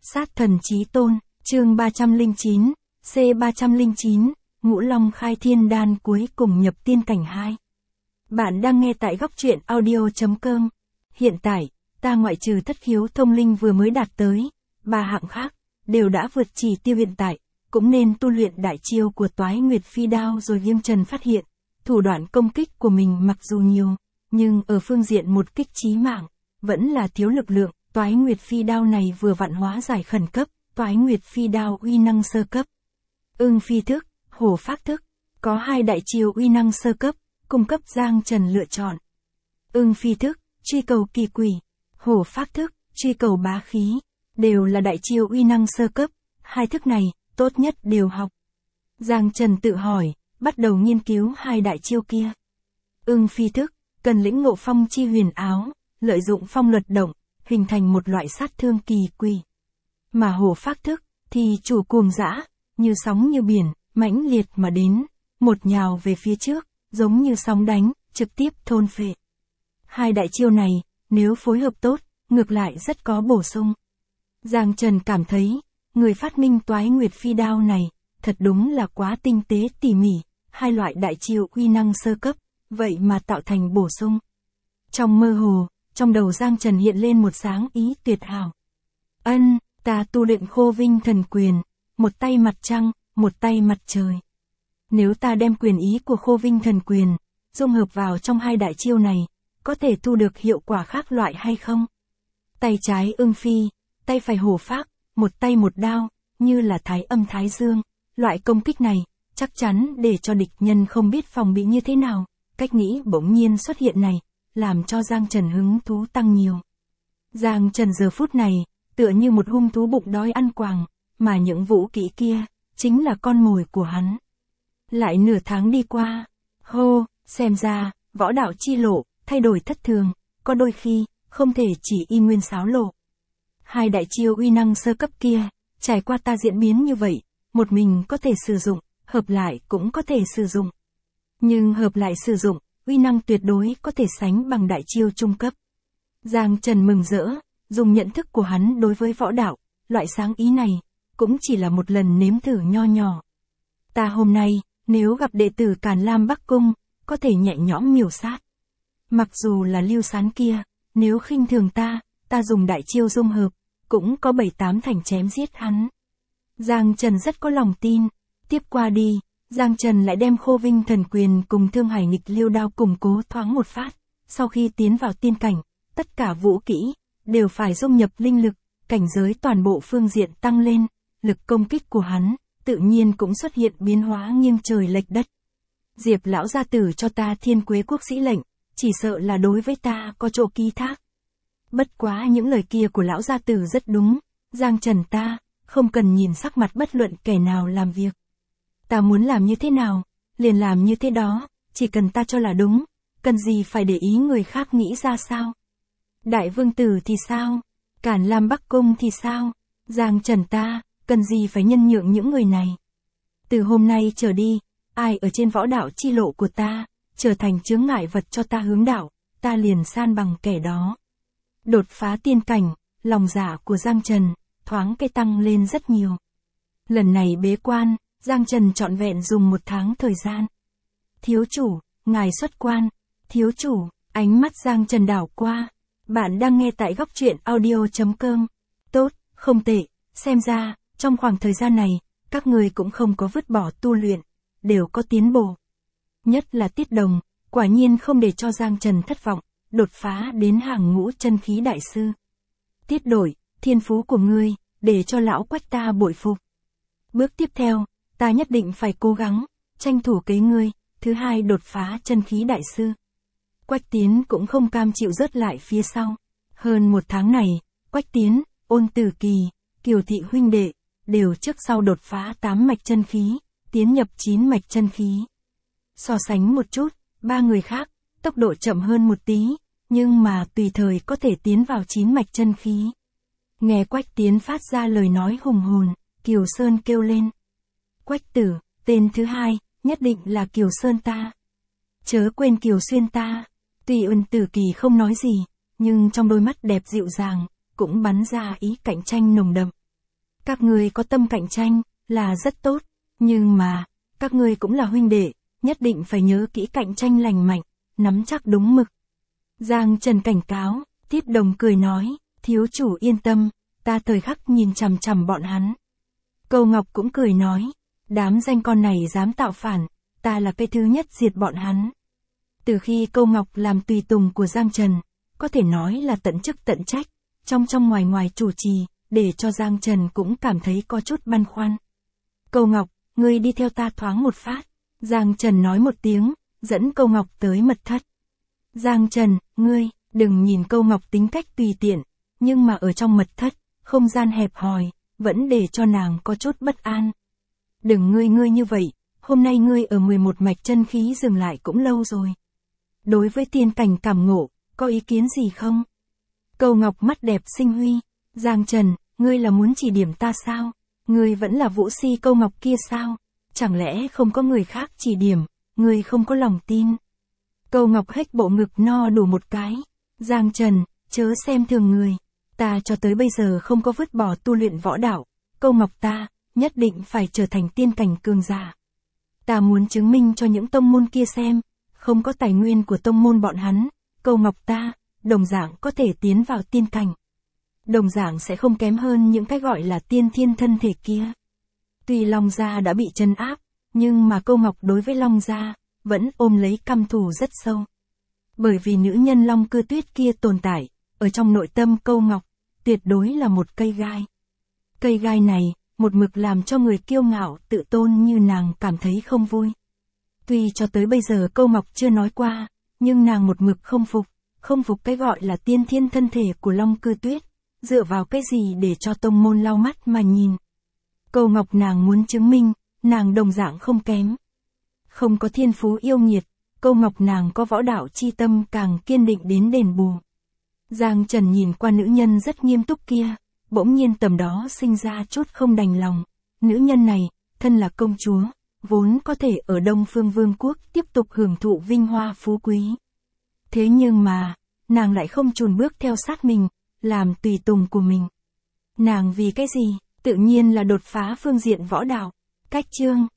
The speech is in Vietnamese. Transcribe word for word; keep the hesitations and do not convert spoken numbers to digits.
Sát thần chí tôn, chương ba trăm lẻ chín, C ba trăm lẻ chín, Ngũ Long khai thiên đan cuối cùng nhập tiên cảnh hai. Bạn đang nghe tại góc truyện audio.com. Hiện tại, ta ngoại trừ thất khiếu thông linh vừa mới đạt tới, ba hạng khác, đều đã vượt chỉ tiêu hiện tại, cũng nên tu luyện đại chiêu của Toái Nguyệt Phi Đao rồi. Viêm Trần phát hiện, thủ đoạn công kích của mình mặc dù nhiều, nhưng ở phương diện một kích chí mạng, vẫn là thiếu lực lượng. Toái Nguyệt Phi Đao này vừa vặn hóa giải khẩn cấp, Toái Nguyệt Phi Đao uy năng sơ cấp. Ưng phi thức, hổ phác thức, có hai đại chiêu uy năng sơ cấp, cung cấp Giang Trần lựa chọn. Ưng phi thức, truy cầu kỳ quỷ, hổ phác thức, truy cầu bá khí, đều là đại chiêu uy năng sơ cấp, hai thức này, tốt nhất đều học. Giang Trần tự hỏi, bắt đầu nghiên cứu hai đại chiêu kia. Ưng phi thức, cần lĩnh ngộ phong chi huyền áo, lợi dụng phong luật động, hình thành một loại sát thương kỳ quỷ. Mà hổ phác thức, thì chủ cuồng dã, như sóng như biển, mãnh liệt mà đến, một nhào về phía trước, giống như sóng đánh, trực tiếp thôn phệ. Hai đại chiêu này, nếu phối hợp tốt, ngược lại rất có bổ sung. Giang Trần cảm thấy, người phát minh Toái Nguyệt Phi Đao này, thật đúng là quá tinh tế tỉ mỉ, hai loại đại chiêu uy năng sơ cấp, vậy mà tạo thành bổ sung. Trong mơ hồ, trong đầu Giang Trần hiện lên một sáng ý tuyệt hảo. Ân, ta tu luyện Khô Vinh Thần Quyền, một tay mặt trăng, một tay mặt trời. Nếu ta đem quyền ý của Khô Vinh Thần Quyền, dung hợp vào trong hai đại chiêu này, có thể thu được hiệu quả khác loại hay không? Tay trái ưng phi, tay phải hổ phác, một tay một đao, như là thái âm thái dương. Loại công kích này, chắc chắn để cho địch nhân không biết phòng bị như thế nào. Cách nghĩ bỗng nhiên xuất hiện này, làm cho Giang Trần hứng thú tăng nhiều. Giang Trần giờ phút này, tựa như một hung thú bụng đói ăn quàng, mà những vũ kỹ kia, chính là con mồi của hắn. Lại nửa tháng đi qua, hô, xem ra, võ đạo chi lộ, thay đổi thất thường, có đôi khi, không thể chỉ y nguyên sáo lộ. Hai đại chiêu uy năng sơ cấp kia, trải qua ta diễn biến như vậy, một mình có thể sử dụng, hợp lại cũng có thể sử dụng. Nhưng hợp lại sử dụng, uy năng tuyệt đối có thể sánh bằng đại chiêu trung cấp. Giang Trần mừng rỡ, dùng nhận thức của hắn đối với võ đạo, loại sáng ý này, cũng chỉ là một lần nếm thử nho nhỏ. Ta hôm nay, nếu gặp đệ tử Càn Lam Bắc Cung, có thể nhẹ nhõm miểu sát. Mặc dù là Lưu Sán kia, nếu khinh thường ta, ta dùng đại chiêu dung hợp, cũng có bảy tám thành chém giết hắn. Giang Trần rất có lòng tin, tiếp qua đi, Giang Trần lại đem Khô Vinh Thần Quyền cùng Thương Hải Nghịch Liêu Đao củng cố thoáng một phát. Sau khi tiến vào tiên cảnh, tất cả vũ kỹ, đều phải dung nhập linh lực, cảnh giới toàn bộ phương diện tăng lên, lực công kích của hắn, tự nhiên cũng xuất hiện biến hóa nghiêng trời lệch đất. Diệp lão gia tử cho ta Thiên Quế Quốc sĩ lệnh, chỉ sợ là đối với ta có chỗ ký thác. Bất quá những lời kia của lão gia tử rất đúng, Giang Trần ta, không cần nhìn sắc mặt bất luận kẻ nào làm việc. Ta muốn làm như thế nào, liền làm như thế đó, chỉ cần ta cho là đúng, cần gì phải để ý người khác nghĩ ra sao. Đại vương tử thì sao, Càn Lam Bắc Cung thì sao, Giang Trần ta, cần gì phải nhân nhượng những người này. Từ hôm nay trở đi, ai ở trên võ đạo chi lộ của ta, trở thành chướng ngại vật cho ta hướng đạo, ta liền san bằng kẻ đó. Đột phá tiên cảnh, lòng dạ của Giang Trần, thoáng cái tăng lên rất nhiều. Lần này bế quan, Giang Trần trọn vẹn dùng một tháng thời gian. Thiếu chủ, ngài xuất quan. Thiếu chủ, ánh mắt Giang Trần đảo qua. Bạn đang nghe tại góc truyện audio.com. Tốt, không tệ, xem ra, trong khoảng thời gian này, các người cũng không có vứt bỏ tu luyện, đều có tiến bộ. Nhất là Tiết Đồng, quả nhiên không để cho Giang Trần thất vọng, đột phá đến hàng ngũ chân khí đại sư. Tiết Đổi, thiên phú của ngươi, để cho lão Quách ta bội phục. Bước tiếp theo, ta nhất định phải cố gắng, tranh thủ kế ngươi, thứ hai đột phá chân khí đại sư. Quách Tiến cũng không cam chịu rớt lại phía sau. Hơn một tháng này, Quách Tiến, Ôn Tử Kỳ, Kiều Thị huynh đệ, đều trước sau đột phá tám mạch chân khí, tiến nhập chín mạch chân khí. So sánh một chút, ba người khác, tốc độ chậm hơn một tí, nhưng mà tùy thời có thể tiến vào chín mạch chân khí. Nghe Quách Tiến phát ra lời nói hùng hồn, Kiều Sơn kêu lên. Quách tử, tên thứ hai, nhất định là Kiều Sơn ta. Chớ quên Kiều Xuyên ta. Tuy Ôn Tử Kỳ không nói gì, nhưng trong đôi mắt đẹp dịu dàng, cũng bắn ra ý cạnh tranh nồng đậm. Các ngươi có tâm cạnh tranh, là rất tốt, nhưng mà, các ngươi cũng là huynh đệ, nhất định phải nhớ kỹ cạnh tranh lành mạnh, nắm chắc đúng mực. Giang Trần cảnh cáo, Tiết Đồng cười nói, thiếu chủ yên tâm, ta thời khắc nhìn chằm chằm bọn hắn. Câu Ngọc cũng cười nói, đám danh con này dám tạo phản, ta là cái thứ nhất diệt bọn hắn. Từ khi Câu Ngọc làm tùy tùng của Giang Trần, có thể nói là tận chức tận trách, trong trong ngoài ngoài chủ trì, để cho Giang Trần cũng cảm thấy có chút băn khoăn. Câu Ngọc, ngươi đi theo ta thoáng một phát. Giang Trần nói một tiếng, dẫn Câu Ngọc tới mật thất. Giang Trần, ngươi, đừng nhìn Câu Ngọc tính cách tùy tiện, nhưng mà ở trong mật thất, không gian hẹp hòi, vẫn để cho nàng có chút bất an. Đừng ngươi ngươi như vậy, hôm nay ngươi ở mười một mạch chân khí dừng lại cũng lâu rồi. Đối với tiên cảnh cảm ngộ, có ý kiến gì không? Câu Ngọc mắt đẹp sinh huy. Giang Trần, ngươi là muốn chỉ điểm ta sao? Ngươi vẫn là vũ si Câu Ngọc kia sao? Chẳng lẽ không có người khác chỉ điểm, ngươi không có lòng tin? Câu Ngọc hếch bộ ngực no đủ một cái. Giang Trần, chớ xem thường người. Ta cho tới bây giờ không có vứt bỏ tu luyện võ đạo. Câu Ngọc ta, nhất định phải trở thành tiên cảnh cường giả. Ta muốn chứng minh cho những tông môn kia xem, không có tài nguyên của tông môn bọn hắn, Câu Ngọc ta, đồng dạng có thể tiến vào tiên cảnh. Đồng dạng sẽ không kém hơn những cái gọi là tiên thiên thân thể kia. Tuy Long Gia đã bị trấn áp, nhưng mà Câu Ngọc đối với Long Gia, vẫn ôm lấy căm thù rất sâu. Bởi vì nữ nhân Long Cư Tuyết kia tồn tại, ở trong nội tâm Câu Ngọc, tuyệt đối là một cây gai. Cây gai này, một mực làm cho người kiêu ngạo tự tôn như nàng cảm thấy không vui. Tuy cho tới bây giờ Câu Ngọc chưa nói qua, nhưng nàng một mực không phục, không phục cái gọi là tiên thiên thân thể của Long Cư Tuyết, dựa vào cái gì để cho tông môn lau mắt mà nhìn. Câu Ngọc nàng muốn chứng minh, nàng đồng dạng không kém. Không có thiên phú yêu nghiệt, Câu Ngọc nàng có võ đạo chi tâm càng kiên định đến đền bù. Giang Trần nhìn qua nữ nhân rất nghiêm túc kia, bỗng nhiên tầm đó sinh ra chút không đành lòng. Nữ nhân này, thân là công chúa, vốn có thể ở Đông Phương Vương quốc tiếp tục hưởng thụ vinh hoa phú quý. Thế nhưng mà, nàng lại không chùn bước theo sát mình, làm tùy tùng của mình. Nàng vì cái gì? Tự nhiên là đột phá phương diện võ đạo. Cách chương